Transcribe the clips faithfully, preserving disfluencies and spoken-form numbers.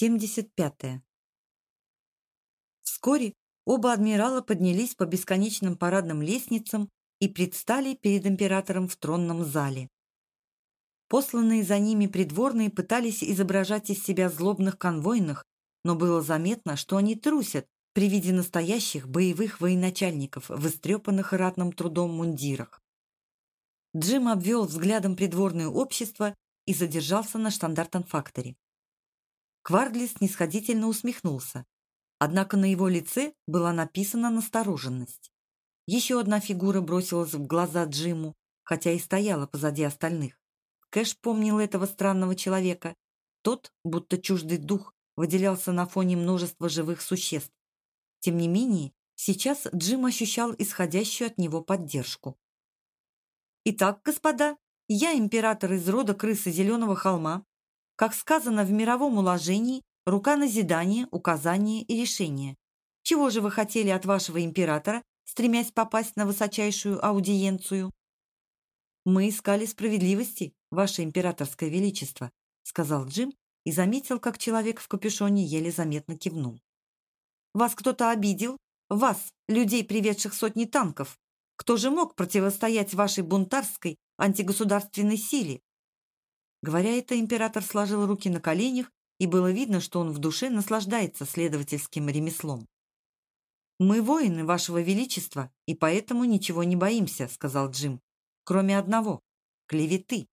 семьдесят пятое. Вскоре оба адмирала поднялись по бесконечным парадным лестницам и предстали перед императором в тронном зале. Посланные за ними придворные пытались изображать из себя злобных конвойных, но было заметно, что они трусят при виде настоящих боевых военачальников в истрепанных ратным трудом мундирах. Джим обвел взглядом придворное общество и задержался на штандартенфакторе. Квардли снисходительно усмехнулся, однако на его лице была написана настороженность. Еще одна фигура бросилась в глаза Джиму, хотя и стояла позади остальных. Кэш помнил этого странного человека. Тот, будто чуждый дух, выделялся на фоне множества живых существ. Тем не менее, сейчас Джим ощущал исходящую от него поддержку. «Итак, господа, я император из рода крысы Зеленого холма. Как сказано в мировом уложении, рука назидания, указания и решения. Чего же вы хотели от вашего императора, стремясь попасть на высочайшую аудиенцию?» «Мы искали справедливости, ваше императорское величество», сказал Джим и заметил, как человек в капюшоне еле заметно кивнул. «Вас кто-то обидел? Вас, людей, приведших сотни танков? Кто же мог противостоять вашей бунтарской, антигосударственной силе?» Говоря это, император сложил руки на коленях, и было видно, что он в душе наслаждается следовательским ремеслом. «Мы воины, вашего величества, и поэтому ничего не боимся», сказал Джим, «кроме одного — клеветы».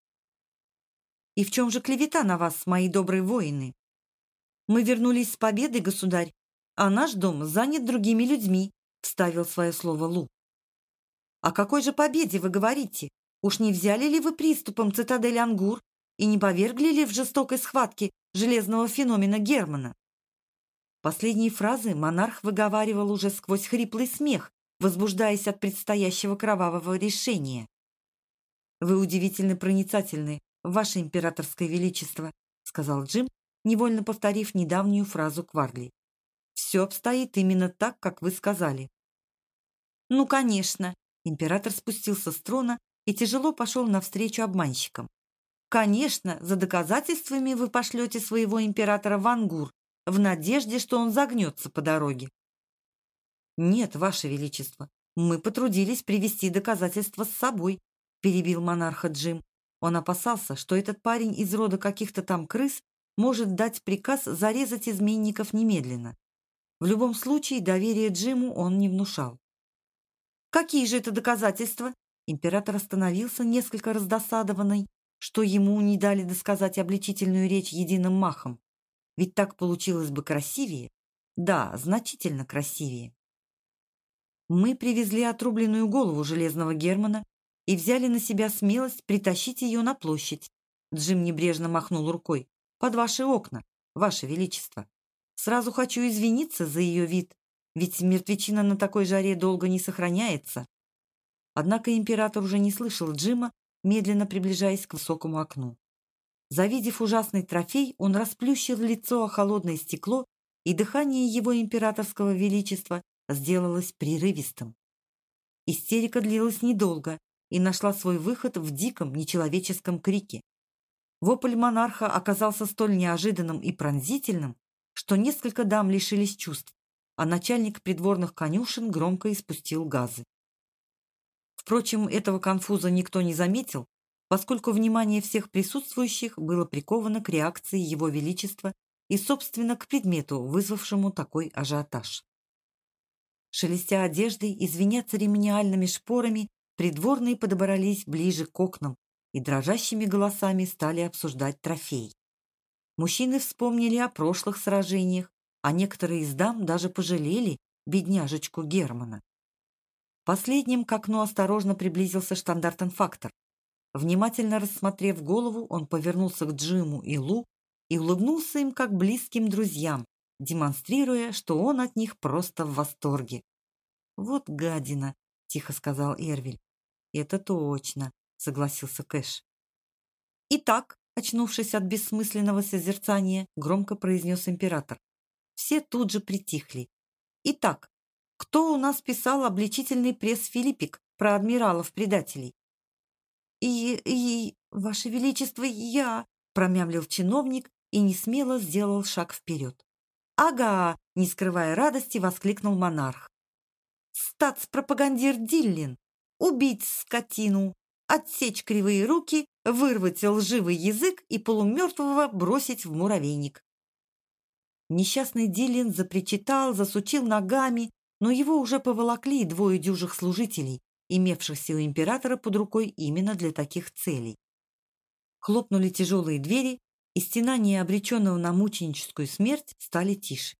«И в чем же клевета на вас, мои добрые воины?» «Мы вернулись с победой, государь, а наш дом занят другими людьми», вставил свое слово Лу. «О какой же победе вы говорите? Уж не взяли ли вы приступом цитадель Ангур и не повергли ли в жестокой схватке железного феномена Германа?» Последние фразы монарх выговаривал уже сквозь хриплый смех, возбуждаясь от предстоящего кровавого решения. «Вы удивительно проницательны, ваше императорское величество», сказал Джим, невольно повторив недавнюю фразу Квардли. «Все обстоит именно так, как вы сказали». «Ну, конечно», император спустился с трона и тяжело пошел навстречу обманщикам. «Конечно, за доказательствами вы пошлете своего императора в Ангур, в надежде, что он загнется по дороге». «Нет, ваше величество, мы потрудились привести доказательства с собой», перебил монарха Джим. Он опасался, что этот парень из рода каких-то там крыс может дать приказ зарезать изменников немедленно. В любом случае, доверие Джиму он не внушал. «Какие же это доказательства?» Император остановился, несколько раздосадованный, что ему не дали досказать обличительную речь единым махом. Ведь так получилось бы красивее. Да, значительно красивее. «Мы привезли отрубленную голову железного Германа и взяли на себя смелость притащить ее на площадь». Джим небрежно махнул рукой. «Под ваши окна, ваше величество. Сразу хочу извиниться за ее вид, ведь мертвечина на такой жаре долго не сохраняется». Однако император уже не слышал Джима, медленно приближаясь к высокому окну. Завидев ужасный трофей, он расплющил лицо о холодное стекло, и дыхание его императорского величества сделалось прерывистым. Истерика длилась недолго и нашла свой выход в диком нечеловеческом крике. Вопль монарха оказался столь неожиданным и пронзительным, что несколько дам лишились чувств, а начальник придворных конюшен громко испустил газы. Впрочем, этого конфуза никто не заметил, поскольку внимание всех присутствующих было приковано к реакции Его Величества и, собственно, к предмету, вызвавшему такой ажиотаж. Шелестя одеждой и звеня церемониальными шпорами, придворные подобрались ближе к окнам и дрожащими голосами стали обсуждать трофей. Мужчины вспомнили о прошлых сражениях, а некоторые из дам даже пожалели бедняжечку Германа. Последним к окну осторожно приблизился штандартенфактор. Внимательно рассмотрев голову, он повернулся к Джиму и Лу и улыбнулся им как близким друзьям, демонстрируя, что он от них просто в восторге. «Вот гадина», — тихо сказал Эрвиль. «Это точно», — согласился Кэш. «Итак», — очнувшись от бессмысленного созерцания, громко произнес император. Все тут же притихли. «Итак, кто у нас писал обличительный пресс-филиппик про адмиралов-предателей?» «И... и... ваше величество, я...» промямлил чиновник и несмело сделал шаг вперед. «Ага!» — не скрывая радости, воскликнул монарх. «Статс-пропагандир Диллин! Убить скотину! Отсечь кривые руки, вырвать лживый язык и полумертвого бросить в муравейник!» Несчастный Диллин запричитал, засучил ногами, но его уже поволокли двое дюжих служителей, имевшихся у императора под рукой именно для таких целей. Хлопнули тяжелые двери, и стенания обреченного на мученическую смерть стали тише.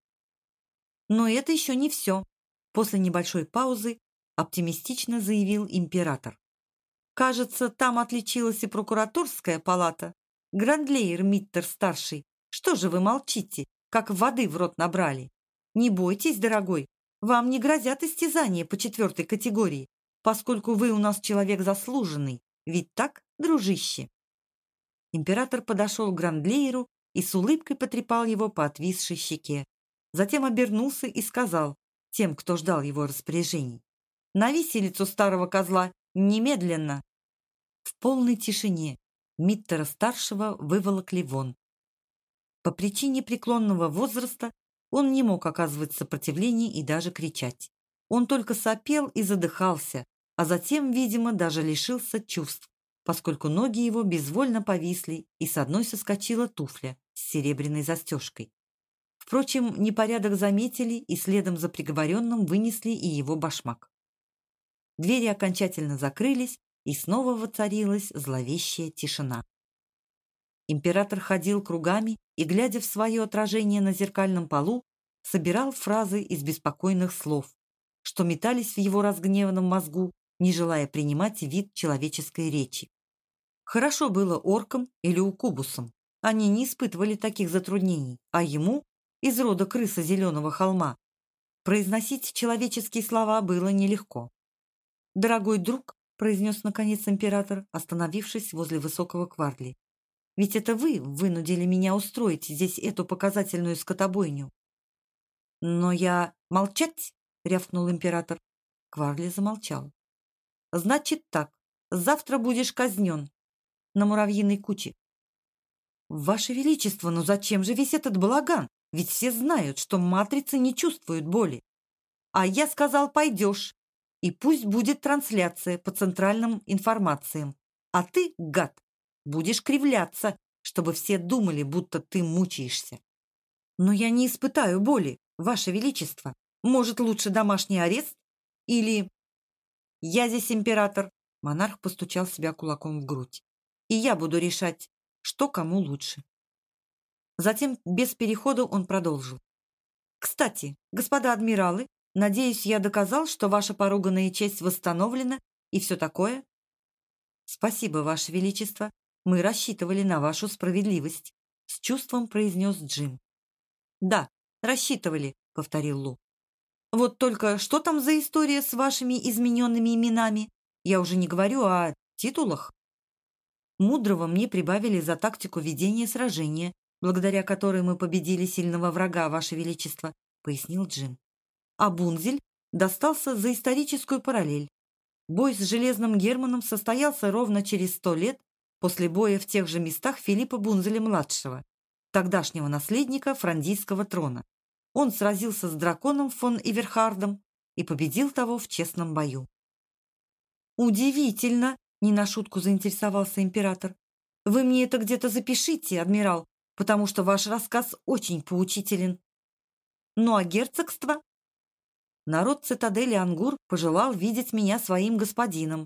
Но это еще не все. После небольшой паузы оптимистично заявил император. «Кажется, там отличилась и прокураторская палата. Грандлейер Миттер-старший, что же вы молчите, как воды в рот набрали? Не бойтесь, дорогой, вам не грозят истязания по четвертой категории, поскольку вы у нас человек заслуженный, ведь так, дружище?» Император подошел к Грандлейеру и с улыбкой потрепал его по отвисшей щеке. Затем обернулся и сказал тем, кто ждал его распоряжений: «На виселицу старого козла! Немедленно!» В полной тишине Миттера-старшего выволокли вон. По причине преклонного возраста он не мог оказывать сопротивление и даже кричать. Он только сопел и задыхался, а затем, видимо, даже лишился чувств, поскольку ноги его безвольно повисли, и с одной соскочила туфля с серебряной застежкой. Впрочем, непорядок заметили, и следом за приговоренным вынесли и его башмак. Двери окончательно закрылись, и снова воцарилась зловещая тишина. Император ходил кругами и, глядя в свое отражение на зеркальном полу, собирал фразы из беспокойных слов, что метались в его разгневанном мозгу, не желая принимать вид человеческой речи. Хорошо было оркам или укубусам. Они не испытывали таких затруднений, а ему, из рода крыса зеленого холма, произносить человеческие слова было нелегко. «Дорогой друг», — произнес наконец император, остановившись возле высокого Квардли, «ведь это вы вынудили меня устроить здесь эту показательную скотобойню». «Но я... молчать!» — рявкнул император. Квардли замолчал. «Значит так, завтра будешь казнен на муравьиной куче». «Ваше Величество, ну зачем же весь этот балаган? Ведь все знают, что матрицы не чувствуют боли». «А я сказал, пойдешь. И пусть будет трансляция по центральным информациям. А ты, гад, будешь кривляться, чтобы все думали, будто ты мучаешься». «Но я не испытаю боли, Ваше Величество. Может, лучше домашний арест? Или...» «Я здесь император», — монарх постучал себя кулаком в грудь. «И я буду решать, что кому лучше». Затем, без перехода, он продолжил. «Кстати, господа адмиралы, надеюсь, я доказал, что ваша поруганная честь восстановлена и все такое?» «Спасибо, Ваше Величество. Мы рассчитывали на вашу справедливость», — с чувством произнес Джим. «Да, рассчитывали», — повторил Лу. «Вот только что там за история с вашими измененными именами? Я уже не говорю о титулах». «Мудрого мне прибавили за тактику ведения сражения, благодаря которой мы победили сильного врага, Ваше Величество», — пояснил Джим. «А Бунзель достался за историческую параллель. Бой с Железным Германом состоялся ровно через сто лет после боя в тех же местах Филиппа Бунзеля-младшего, тогдашнего наследника франдийского трона. Он сразился с драконом фон Эверхардом и победил того в честном бою». «Удивительно!» — не на шутку заинтересовался император. «Вы мне это где-то запишите, адмирал, потому что ваш рассказ очень поучителен». «Ну а герцогство?» «Народ цитадели Ангур пожелал видеть меня своим господином».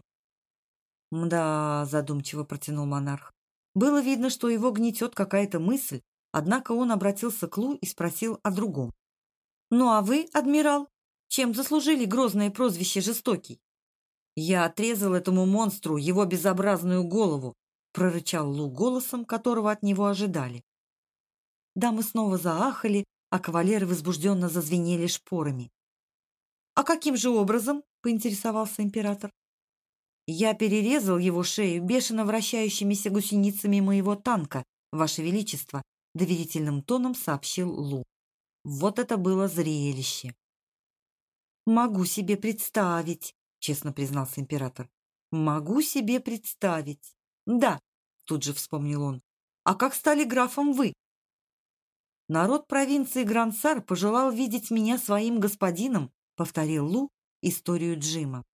«Мда», — задумчиво протянул монарх. Было видно, что его гнетет какая-то мысль, однако он обратился к Лу и спросил о другом. «Ну а вы, адмирал, чем заслужили грозное прозвище «Жестокий»?» «Я отрезал этому монстру его безобразную голову», — прорычал Лу голосом, которого от него ожидали. Дамы снова заахали, а кавалеры возбужденно зазвенели шпорами. «А каким же образом?» — поинтересовался император. «Я перерезал его шею бешено вращающимися гусеницами моего танка, Ваше Величество», — доверительным тоном сообщил Лу. Вот это было зрелище! «Могу себе представить», — честно признался император. «Могу себе представить. Да», — тут же вспомнил он. «А как стали графом вы?» Народ провинции Грансар пожелал видеть меня своим господином, повторил Лу историю Джима.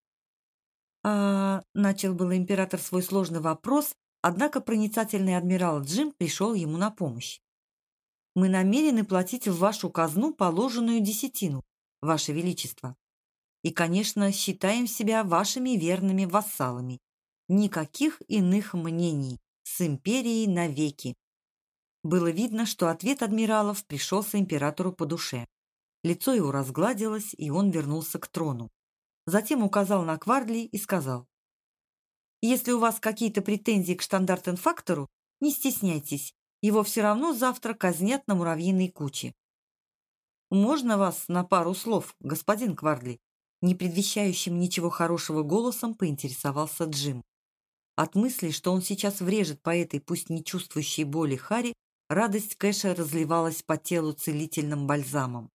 А начал было император свой сложный вопрос, однако проницательный адмирал Джим пришел ему на помощь. Мы намерены платить в вашу казну положенную десятину, ваше величество. И, конечно, считаем себя вашими верными вассалами. Никаких иных мнений. С империей навеки. Было видно, что ответ адмиралов пришелся императору по душе. Лицо его разгладилось, и он вернулся к трону. Затем указал на Квардли и сказал: «Если у вас какие-то претензии к штандартенфактору, не стесняйтесь, его все равно завтра казнят на муравьиной куче». «Можно вас на пару слов, господин Квардли?» Не предвещающим ничего хорошего голосом поинтересовался Джим. От мысли, что он сейчас врежет по этой, пусть не чувствующей боли Хари, радость Кэша разливалась по телу целительным бальзамом.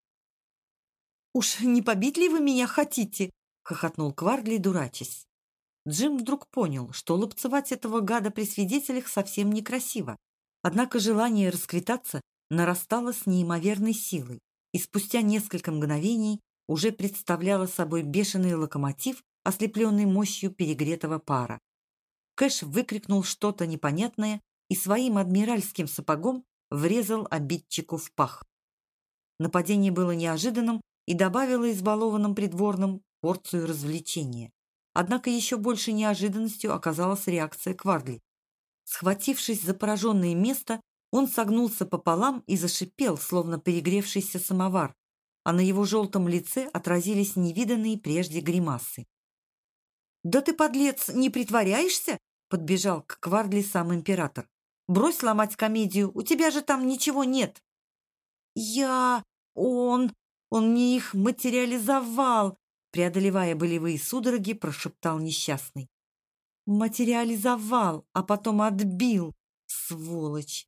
«Уж не побить ли вы меня хотите?» — хохотнул Квардли, дурачась. Джим вдруг понял, что лупцевать этого гада при свидетелях совсем некрасиво. Однако желание расквитаться нарастало с неимоверной силой, и спустя несколько мгновений уже представляло собой бешеный локомотив, ослепленный мощью перегретого пара. Кэш выкрикнул что-то непонятное и своим адмиральским сапогом врезал обидчику в пах. Нападение было неожиданным и добавило избалованным придворным порцию развлечения. Однако еще больше неожиданностью оказалась реакция Квардли. Схватившись за пораженное место, он согнулся пополам и зашипел, словно перегревшийся самовар, а на его желтом лице отразились невиданные прежде гримасы. «Да ты, подлец, не притворяешься?» — подбежал к Квардли сам император. «Брось ломать комедию, у тебя же там ничего нет!» «Я... он... он мне их материализовал!» Преодолевая болевые судороги, прошептал несчастный. «Материализовал, а потом отбил, сволочь!»